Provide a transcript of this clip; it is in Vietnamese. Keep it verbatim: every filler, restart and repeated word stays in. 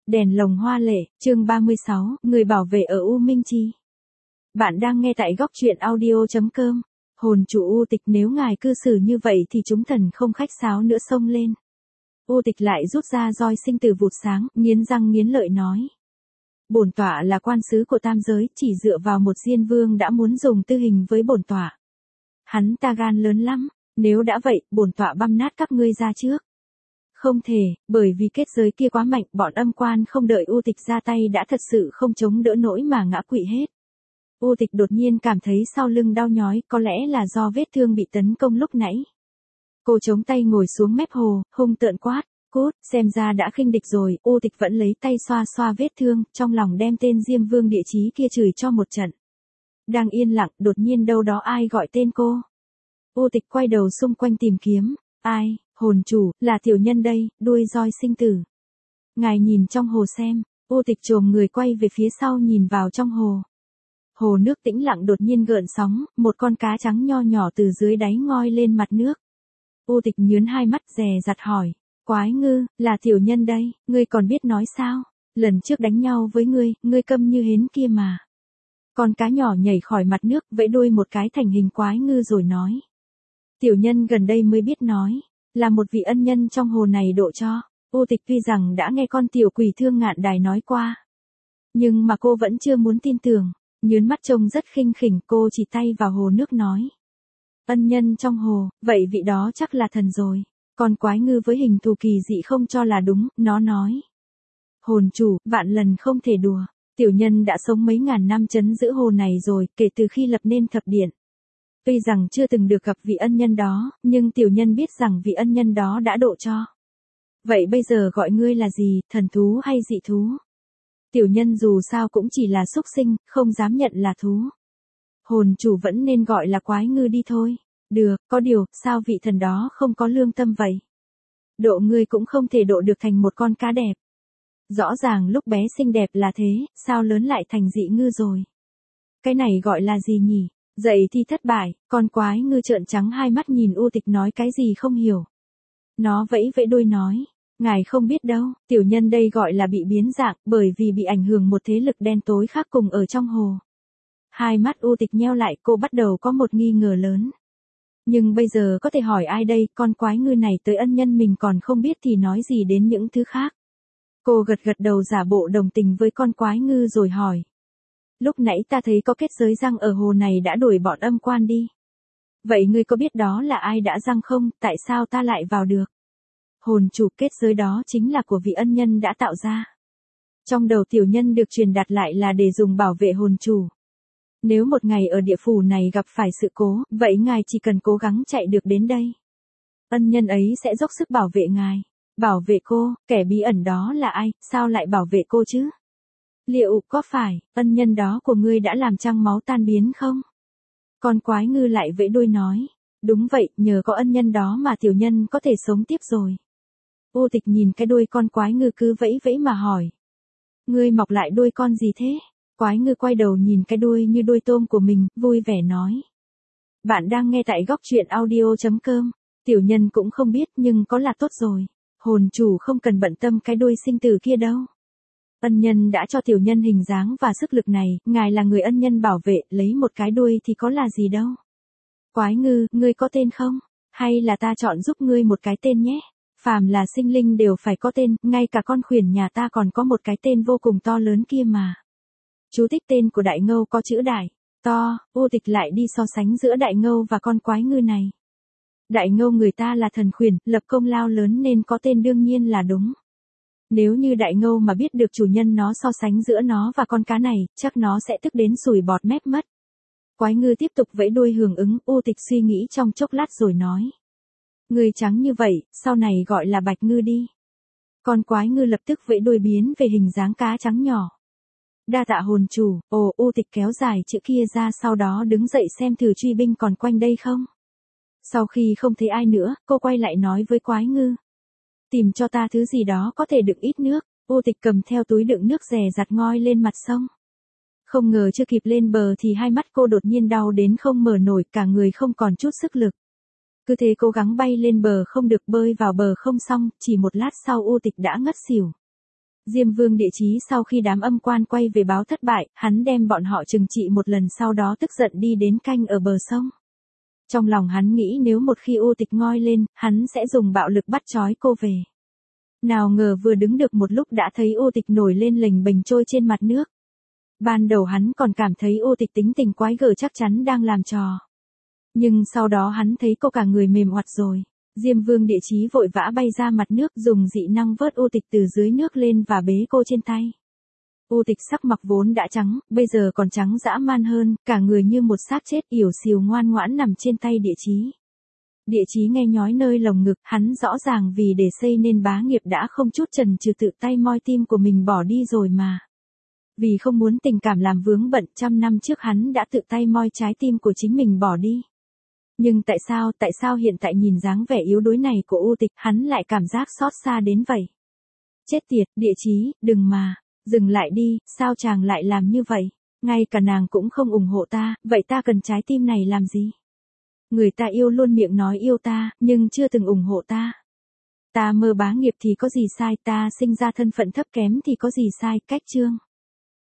Đèn lồng hoa lệ, chương ba mươi sáu, người bảo vệ ở U Minh Chi. Bạn đang nghe tại góc truyện audio chấm com. Hồn chủ U Tịch, nếu ngài cư xử như vậy thì chúng thần không khách sáo nữa, xông lên. U Tịch lại rút ra roi sinh tử vụt sáng, nghiến răng nghiến lợi nói. Bổn tọa là quan sứ của tam giới, chỉ dựa vào một diên vương đã muốn dùng tư hình với bổn tọa. Hắn ta gan lớn lắm, nếu đã vậy, bổn tọa băm nát các ngươi ra trước. Không thể, bởi vì kết giới kia quá mạnh, bọn âm quan không đợi U Tịch ra tay đã thật sự không chống đỡ nổi mà ngã quỵ hết. U Tịch đột nhiên cảm thấy sau lưng đau nhói, có lẽ là do vết thương bị tấn công lúc nãy. Cô chống tay ngồi xuống mép hồ, hung tợn quát, cút, xem ra đã khinh địch rồi. U Tịch vẫn lấy tay xoa xoa vết thương, trong lòng đem tên Diêm Vương địa chí kia chửi cho một trận. Đang yên lặng, đột nhiên đâu đó ai gọi tên cô. U Tịch quay đầu xung quanh tìm kiếm, ai? Hồn chủ, là tiểu nhân đây, đuôi roi sinh tử. Ngài nhìn trong hồ xem. U Tịch chồm người quay về phía sau nhìn vào trong hồ. Hồ nước tĩnh lặng đột nhiên gợn sóng, một con cá trắng nho nhỏ từ dưới đáy ngoi lên mặt nước. U Tịch nhướng hai mắt dè dặt hỏi, Quái Ngư, là tiểu nhân đây, ngươi còn biết nói sao? Lần trước đánh nhau với ngươi, ngươi câm như hến kia mà. Con cá nhỏ nhảy khỏi mặt nước, vẫy đuôi một cái thành hình Quái Ngư rồi nói. Tiểu nhân gần đây mới biết nói. Là một vị ân nhân trong hồ này độ cho. U Tịch tuy rằng đã nghe con tiểu quỷ Thương Ngạn Đài nói qua, nhưng mà cô vẫn chưa muốn tin tưởng. Nhớn mắt trông rất khinh khỉnh, cô chỉ tay vào hồ nước nói. Ân nhân trong hồ, vậy vị đó chắc là thần rồi. Còn Quái Ngư với hình thù kỳ dị không cho là đúng, nó nói. Hồn chủ, vạn lần không thể đùa. Tiểu nhân đã sống mấy ngàn năm trấn giữ hồ này rồi, kể từ khi lập nên thập điện. Tuy rằng chưa từng được gặp vị ân nhân đó, nhưng tiểu nhân biết rằng vị ân nhân đó đã độ cho. Vậy bây giờ gọi ngươi là gì, thần thú hay dị thú? Tiểu nhân dù sao cũng chỉ là súc sinh, không dám nhận là thú. Hồn chủ vẫn nên gọi là Quái Ngư đi thôi. Được, có điều, sao vị thần đó không có lương tâm vậy? Độ ngươi cũng không thể độ được thành một con cá đẹp. Rõ ràng lúc bé xinh đẹp là thế, sao lớn lại thành dị ngư rồi? Cái này gọi là gì nhỉ? Dậy thì thất bại, con Quái Ngư trợn trắng hai mắt nhìn U Tịch nói cái gì không hiểu. Nó vẫy vẫy đuôi nói, ngài không biết đâu, tiểu nhân đây gọi là bị biến dạng, bởi vì bị ảnh hưởng một thế lực đen tối khác cùng ở trong hồ. Hai mắt U Tịch nheo lại, cô bắt đầu có một nghi ngờ lớn. Nhưng bây giờ có thể hỏi ai đây, con Quái Ngư này tới ân nhân mình còn không biết thì nói gì đến những thứ khác. Cô gật gật đầu giả bộ đồng tình với con Quái Ngư rồi hỏi. Lúc nãy ta thấy có kết giới răng ở hồ này đã đuổi bọn âm quan đi. Vậy ngươi có biết đó là ai đã răng không, tại sao ta lại vào được? Hồn chủ, kết giới đó chính là của vị ân nhân đã tạo ra. Trong đầu tiểu nhân được truyền đạt lại là để dùng bảo vệ hồn chủ. Nếu một ngày ở địa phủ này gặp phải sự cố, vậy ngài chỉ cần cố gắng chạy được đến đây. Ân nhân ấy sẽ dốc sức bảo vệ ngài. Bảo vệ cô, kẻ bí ẩn đó là ai, sao lại bảo vệ cô chứ? Liệu có phải, ân nhân đó của ngươi đã làm trăng máu tan biến không? Con Quái Ngư lại vẫy đuôi nói. Đúng vậy, nhờ có ân nhân đó mà tiểu nhân có thể sống tiếp rồi. U Tịch nhìn cái đuôi con Quái Ngư cứ vẫy vẫy mà hỏi. Ngươi mọc lại đuôi con gì thế? Quái Ngư quay đầu nhìn cái đuôi như đuôi tôm của mình, vui vẻ nói. Bạn đang nghe tại góc truyện audio chấm com. Tiểu nhân cũng không biết nhưng có là tốt rồi. Hồn chủ không cần bận tâm cái đuôi sinh tử kia đâu. Ân nhân đã cho tiểu nhân hình dáng và sức lực này, ngài là người ân nhân bảo vệ, lấy một cái đuôi thì có là gì đâu. Quái Ngư, ngươi có tên không? Hay là ta chọn giúp ngươi một cái tên nhé? Phàm là sinh linh đều phải có tên, ngay cả con khuyển nhà ta còn có một cái tên vô cùng to lớn kia mà. Chú thích tên của Đại Ngâu có chữ đại, to. U Tịch lại đi so sánh giữa Đại Ngâu và con Quái Ngư này. Đại Ngâu người ta là thần khuyển, lập công lao lớn nên có tên đương nhiên là đúng. Nếu như Đại Ngâu mà biết được chủ nhân nó so sánh giữa nó và con cá này, chắc nó sẽ tức đến sùi bọt mép mất. Quái Ngư tiếp tục vẫy đuôi hưởng ứng, U Tịch suy nghĩ trong chốc lát rồi nói. Người trắng như vậy, sau này gọi là Bạch Ngư đi. Con Quái Ngư lập tức vẫy đuôi biến về hình dáng cá trắng nhỏ. Đa tạ hồn chủ. Ồ, U Tịch kéo dài chữ kia ra, sau đó đứng dậy xem thử truy binh còn quanh đây không. Sau khi không thấy ai nữa, cô quay lại nói với Quái Ngư. Tìm cho ta thứ gì đó có thể đựng ít nước. U Tịch cầm theo túi đựng nước dè dặt ngoi lên mặt sông. Không ngờ chưa kịp lên bờ thì hai mắt cô đột nhiên đau đến không mở nổi, cả người không còn chút sức lực. Cứ thế cố gắng bay lên bờ không được, bơi vào bờ không xong, chỉ một lát sau U Tịch đã ngất xỉu. Diêm Vương Địa Chí sau khi đám âm quan quay về báo thất bại, hắn đem bọn họ trừng trị một lần sau đó tức giận đi đến canh ở bờ sông. Trong lòng hắn nghĩ nếu một khi U Tịch ngoi lên, hắn sẽ dùng bạo lực bắt trói cô về. Nào ngờ vừa đứng được một lúc đã thấy U Tịch nổi lên lềnh bềnh trôi trên mặt nước. Ban đầu hắn còn cảm thấy U Tịch tính tình quái gở chắc chắn đang làm trò. Nhưng sau đó hắn thấy cô cả người mềm oặt rồi. Diêm Vương Địa Chí vội vã bay ra mặt nước dùng dị năng vớt U Tịch từ dưới nước lên và bế cô trên tay. U Tịch sắc mặt vốn đã trắng, bây giờ còn trắng dã man hơn, cả người như một xác chết yểu xìu ngoan ngoãn nằm trên tay Địa Chí. Địa Chí nghe nhói nơi lồng ngực, hắn rõ ràng vì để xây nên bá nghiệp đã không chút chần chừ tự tay moi tim của mình bỏ đi rồi mà. Vì không muốn tình cảm làm vướng bận, trăm năm trước hắn đã tự tay moi trái tim của chính mình bỏ đi. Nhưng tại sao, tại sao hiện tại nhìn dáng vẻ yếu đuối này của U Tịch, hắn lại cảm giác xót xa đến vậy? Chết tiệt, Địa Chí, đừng mà, dừng lại đi, sao chàng lại làm như vậy? Ngay cả nàng cũng không ủng hộ ta, vậy ta cần trái tim này làm gì? Người ta yêu luôn miệng nói yêu ta, nhưng chưa từng ủng hộ ta. Ta mơ bá nghiệp thì có gì sai, ta sinh ra thân phận thấp kém thì có gì sai, cách chương.